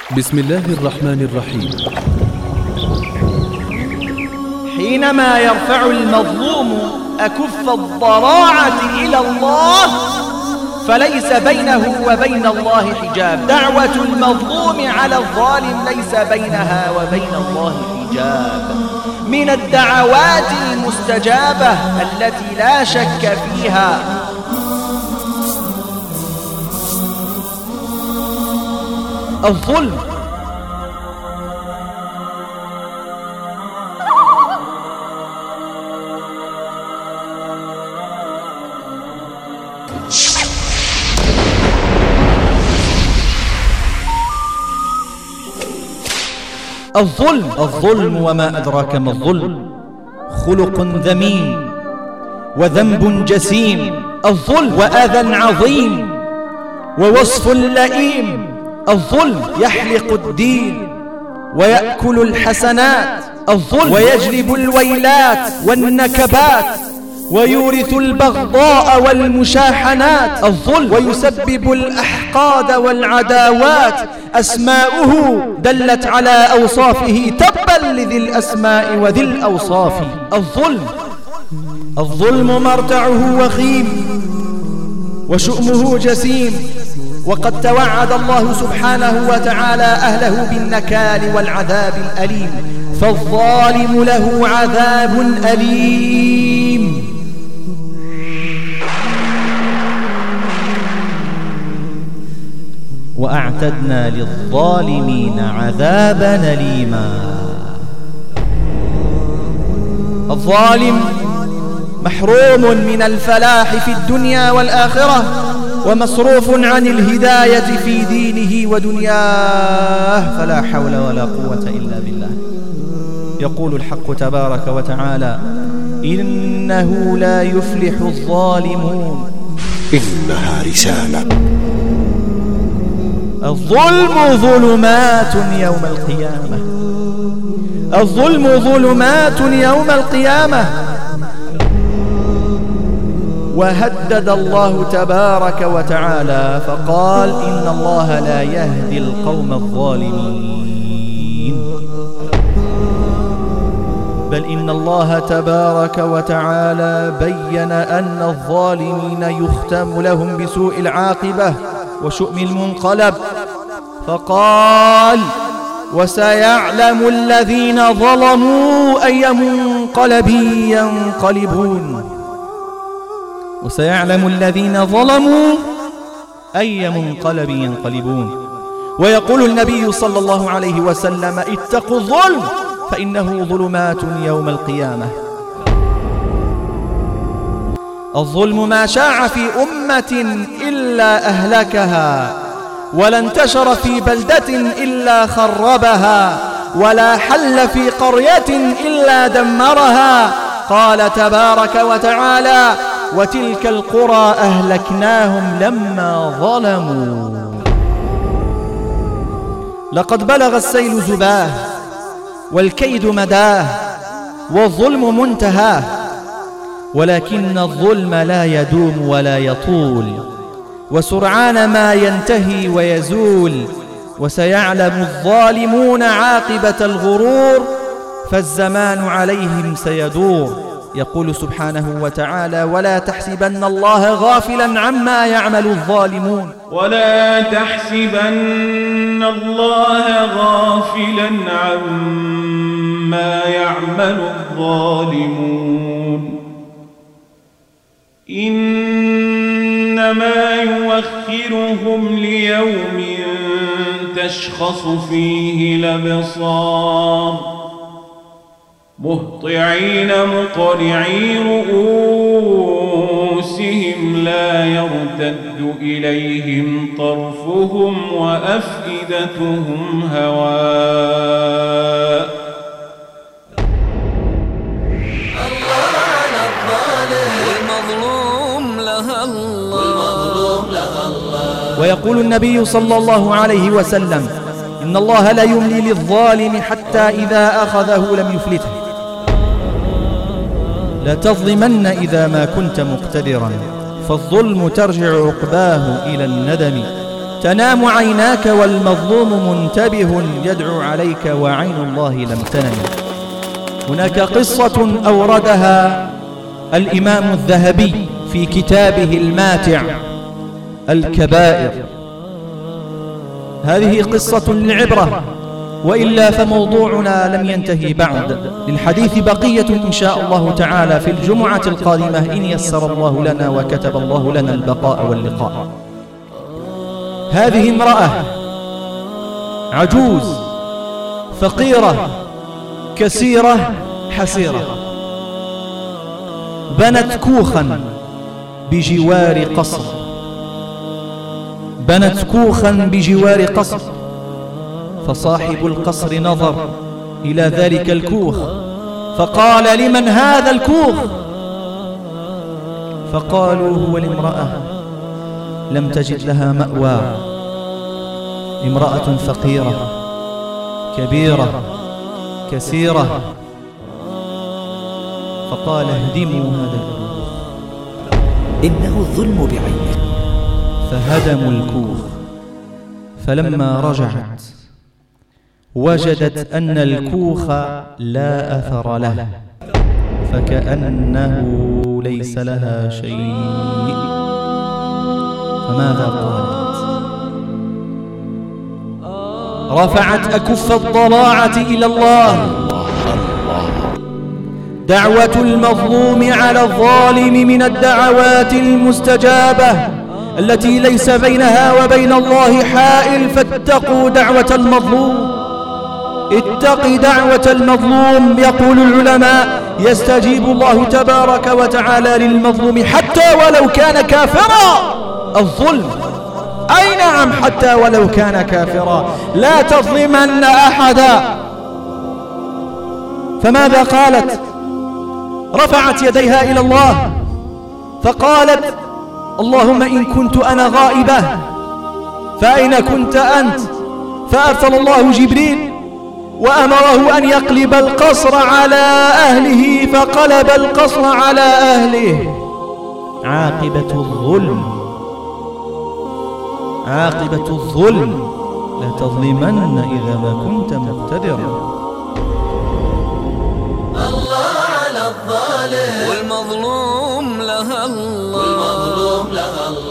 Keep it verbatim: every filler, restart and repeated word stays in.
بسم الله الرحمن الرحيم. حينما يرفع المظلوم أكف الضراعة إلى الله فليس بينه وبين الله حجاب. دعوة المظلوم على الظالم ليس بينها وبين الله حجاب. من الدعوات المستجابة التي لا شك فيها الظلم. الظلم الظلم وما أدراك ما الظلم. خلق ذميم وذنب جسيم. الظلم وأذى عظيم ووصف لئيم. الظلم يحلق الدين ويأكل الحسنات. الظلم ويجلب الويلات والنكبات ويورث البغضاء والمشاحنات. الظلم ويسبب الأحقاد والعداوات. أسماؤه دلت على أوصافه. تبا لذي الأسماء وذي الأوصاف. الظلم الظلم مرتعه وخيم وشؤمه جسيم. وقد توعد الله سبحانه وتعالى أهله بالنكال والعذاب الأليم. فالظالم له عذاب أليم. وأعتدنا للظالمين عذابا أليما. الظالم محروم من الفلاح في الدنيا والآخرة ومصروف عن الهداية في دينه ودنياه، فلا حول ولا قوة إلا بالله. يقول الحق تبارك وتعالى: إنه لا يفلح الظالمون. إنها رسالة. الظلم ظلمات يوم القيامة. الظلم ظلمات يوم القيامة. وهدد الله تبارك وتعالى فقال: إن الله لا يهدي القوم الظالمين. بل إن الله تبارك وتعالى بين أن الظالمين يختم لهم بسوء العاقبة وشؤم المنقلب، فقال: وسيعلم الذين ظلموا أي منقلب ينقلبون. وسيعلم الذين ظلموا أي منقلب ينقلبون. ويقول النبي صلى الله عليه وسلم: اتقوا الظلم فإنه ظلمات يوم القيامة. الظلم ما شاع في أمة إلا أهلكها، ولا انتشر في بلدة إلا خربها، ولا حل في قرية إلا دمرها. قال تبارك وتعالى: وتلك القرى أهلكناهم لما ظلموا. لقد بلغ السيل زباه والكيد مداه والظلم منتهاه، ولكن الظلم لا يدوم ولا يطول، وسرعان ما ينتهي ويزول. وسيعلم الظالمون عاقبة الغرور، فالزمان عليهم سيدور. يقول سبحانه وتعالى: ولا تحسبن الله غافلا عما يعمل الظالمون. ولا تحسبن الله غافلا عما يعمل الظالمون، إنما يؤخرهم ليوم تشخص فيه الأبصار، مهطعين مقنعي رؤوسهم لا يرتد إليهم طرفهم وأفئدتهم هواء. الله على الظالم والمظلوم لها الله. ويقول النبي صلى الله عليه وسلم: إن الله لا يملي للظالم حتى إذا أخذه لم يفلته. لا تظلمن إذا ما كنت مقتدرا، فالظلم ترجع عقباه إلى الندم. تنام عيناك والمظلوم منتبه يدعو عليك وعين الله لم تنم. هناك قصة أوردها الإمام الذهبي في كتابه الماتع الكبائر. هذه قصة للعبرة، وإلا فموضوعنا لم ينتهي بعد، للحديث بقية إن شاء الله تعالى في الجمعة القادمة إن يسر الله لنا وكتب الله لنا البقاء واللقاء. هذه امرأة عجوز فقيرة كسيرة حسيرة، بنت كوخا بجوار قصر، بنت كوخا بجوار قصر، فصاحب القصر نظر إلى ذلك الكوخ فقال: لمن هذا الكوخ؟ فقالوا: هو الامرأة لم تجد لها مأوى، امرأة فقيرة كبيرة كسيرة. فقال: اهدموا هذا الكوخ، إنه الظلم بعينه. فهدموا الكوخ، فلما رجعت وجدت أن الكوخ لا أثر له، فكأنه ليس لها شيء. فماذا قالت؟ رفعت أكف الضراعة إلى الله. دعوة المظلوم على الظالم من الدعوات المستجابة التي ليس بينها وبين الله حائل، فاتقوا دعوة المظلوم. اتق دعوة المظلوم. يقول العلماء: يستجيب الله تبارك وتعالى للمظلوم حتى ولو كان كافرا. الظلم، أي نعم، حتى ولو كان كافرا، لا تظلمن أحدا. فماذا قالت؟ رفعت يديها إلى الله فقالت: اللهم إن كنت أنا غائبة فأين كنت أنت؟ فأرسل الله جبريل وأمره أن يقلب القصر على أهله، فقلب القصر على أهله. عاقبة الظلم، عاقبة الظلم، لا تظلمن إذا ما كنت مقتدرا. الله على الظالم والمظلوم لها الله، والمظلوم لها الله.